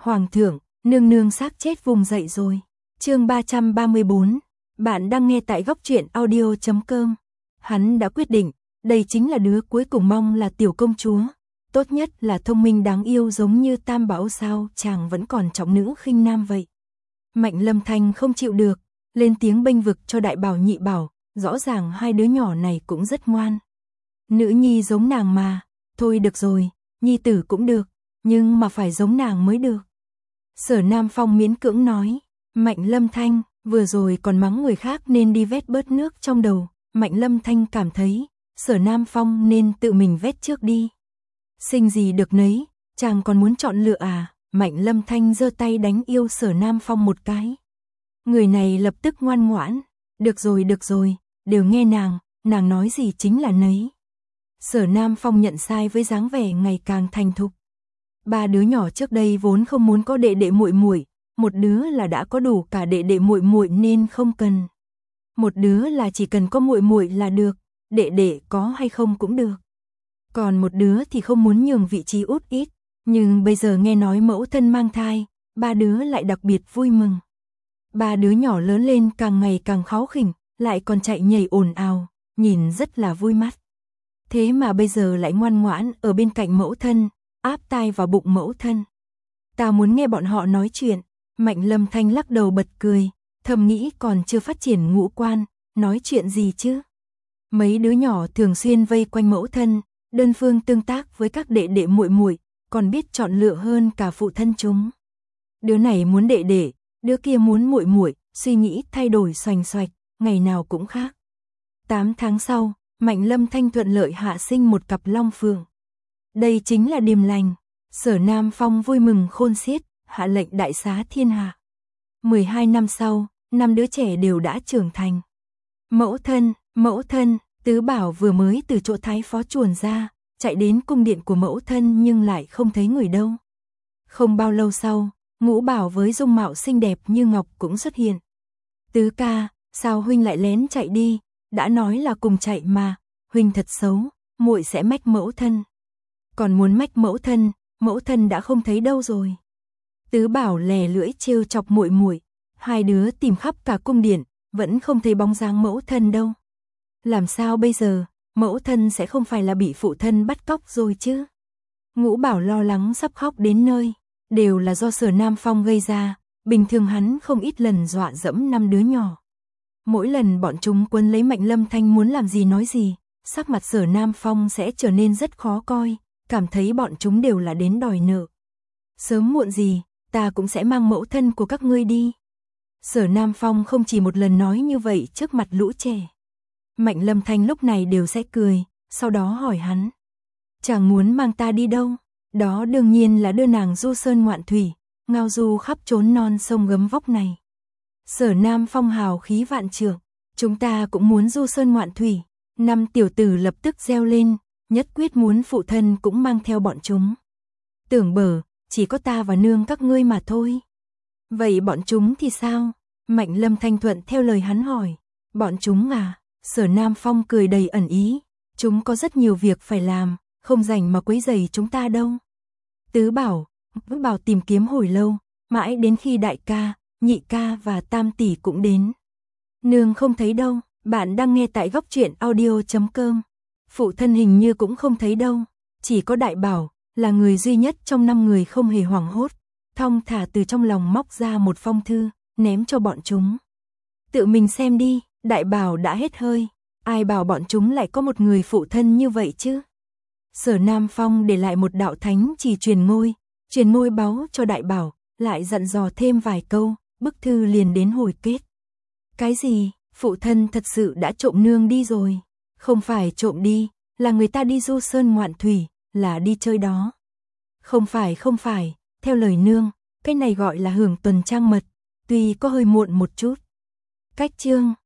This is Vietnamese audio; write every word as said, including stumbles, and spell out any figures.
Hoàng thượng, nương nương xác chết vùng dậy rồi. Chương ba trăm ba mươi bốn. Bạn đang nghe tại góc truyện audio chấm com. Hắn đã quyết định, đây chính là đứa cuối cùng, mong là tiểu công chúa. Tốt nhất là thông minh đáng yêu giống như Tam Bảo, sao chàng vẫn còn trọng nữ khinh nam vậy. Mạnh Lâm Thanh không chịu được, lên tiếng bênh vực cho Đại Bảo Nhị Bảo, rõ ràng hai đứa nhỏ này cũng rất ngoan. Nữ nhi giống nàng mà, thôi được rồi, nhi tử cũng được, nhưng mà phải giống nàng mới được. Sở Nam Phong miễn cưỡng nói. Mạnh Lâm Thanh vừa rồi còn mắng người khác nên đi vét bớt nước trong đầu. Mạnh Lâm Thanh cảm thấy Sở Nam Phong nên tự mình vét trước đi. Sinh gì được nấy, chàng còn muốn chọn lựa à? Mạnh Lâm Thanh giơ tay đánh yêu Sở Nam Phong một cái. Người này lập tức ngoan ngoãn. Được rồi được rồi, đều nghe nàng, nàng nói gì chính là nấy. Sở Nam Phong nhận sai với dáng vẻ ngày càng thành thục. Ba đứa nhỏ trước đây vốn không muốn có đệ đệ muội muội, một đứa là đã có đủ cả đệ đệ muội muội nên không cần. Một đứa là chỉ cần có muội muội là được, đệ đệ có hay không cũng được. Còn một đứa thì không muốn nhường vị trí út ít, nhưng bây giờ nghe nói mẫu thân mang thai, ba đứa lại đặc biệt vui mừng. Ba đứa nhỏ lớn lên càng ngày càng kháu khỉnh, lại còn chạy nhảy ồn ào, nhìn rất là vui mắt. Thế mà bây giờ lại ngoan ngoãn ở bên cạnh mẫu thân, áp tai vào bụng mẫu thân. Ta muốn nghe bọn họ nói chuyện. Mạnh Lâm Thanh lắc đầu bật cười, thầm nghĩ còn chưa phát triển ngũ quan, nói chuyện gì chứ. Mấy đứa nhỏ thường xuyên vây quanh mẫu thân, đơn phương tương tác với các đệ đệ muội muội, còn biết chọn lựa hơn cả phụ thân chúng. Đứa này muốn đệ đệ, đứa kia muốn muội muội, suy nghĩ thay đổi xoành xoạch, ngày nào cũng khác. Tám tháng sau, Mạnh Lâm Thanh thuận lợi hạ sinh một cặp long phượng. Đây chính là điềm lành. Sở Nam Phong vui mừng khôn xiết, hạ lệnh đại xá thiên hạ. mười hai năm sau, năm đứa trẻ đều đã trưởng thành. Mẫu thân, mẫu thân, Tứ Bảo vừa mới từ chỗ thái phó chuồn ra, chạy đến cung điện của mẫu thân nhưng lại không thấy người đâu. Không bao lâu sau, Ngũ Bảo với dung mạo xinh đẹp như ngọc cũng xuất hiện. Tứ ca, sao huynh lại lén chạy đi, đã nói là cùng chạy mà, huynh thật xấu, muội sẽ mách mẫu thân. Còn muốn mách mẫu thân, mẫu thân đã không thấy đâu rồi. Tứ Bảo lè lưỡi trêu chọc muội muội, hai đứa tìm khắp cả cung điện, vẫn không thấy bóng dáng mẫu thân đâu. Làm sao bây giờ, mẫu thân sẽ không phải là bị phụ thân bắt cóc rồi chứ? Ngũ Bảo lo lắng sắp khóc đến nơi, đều là do Sở Nam Phong gây ra, bình thường hắn không ít lần dọa dẫm năm đứa nhỏ. Mỗi lần bọn chúng quấn lấy Mạnh Lâm Thanh muốn làm gì nói gì, sắc mặt Sở Nam Phong sẽ trở nên rất khó coi, cảm thấy bọn chúng đều là đến đòi nợ. Sớm muộn gì, ta cũng sẽ mang mẫu thân của các ngươi đi. Sở Nam Phong không chỉ một lần nói như vậy trước mặt lũ trẻ. Mạnh Lâm Thanh lúc này đều sẽ cười, sau đó hỏi hắn. Chàng muốn mang ta đi đâu? Đó đương nhiên là đưa nàng du sơn ngoạn thủy, ngao du khắp chốn non sông gấm vóc này. Sở Nam Phong hào khí vạn trượng, chúng ta cũng muốn du sơn ngoạn thủy. Năm tiểu tử lập tức reo lên, nhất quyết muốn phụ thân cũng mang theo bọn chúng. Tưởng bở, chỉ có ta và nương các ngươi mà thôi. Vậy bọn chúng thì sao? Mạnh Lâm Thanh thuận theo lời hắn hỏi. Bọn chúng à? Sở Nam Phong cười đầy ẩn ý. Chúng có rất nhiều việc phải làm, không rảnh mà quấy rầy chúng ta đâu. Tứ Bảo, Tứ Bảo tìm kiếm hồi lâu, mãi đến khi đại ca, nhị ca và tam tỷ cũng đến. Nương không thấy đâu, bạn đang nghe tại góc truyện audio chấm com. Phụ thân hình như cũng không thấy đâu, chỉ có Đại Bảo, là người duy nhất trong năm người không hề hoảng hốt, thong thả từ trong lòng móc ra một phong thư, ném cho bọn chúng. Tự mình xem đi, Đại Bảo đã hết hơi, ai bảo bọn chúng lại có một người phụ thân như vậy chứ. Sở Nam Phong để lại một đạo thánh chỉ truyền ngôi, truyền ngôi báu cho Đại Bảo, lại dặn dò thêm vài câu, bức thư liền đến hồi kết. Cái gì, phụ thân thật sự đã trộm nương đi rồi? Không phải trộm đi, là người ta đi du sơn ngoạn thủy, là đi chơi đó. Không phải không phải, theo lời nương, cái này gọi là hưởng tuần trăng mật, tuy có hơi muộn một chút. Cách chương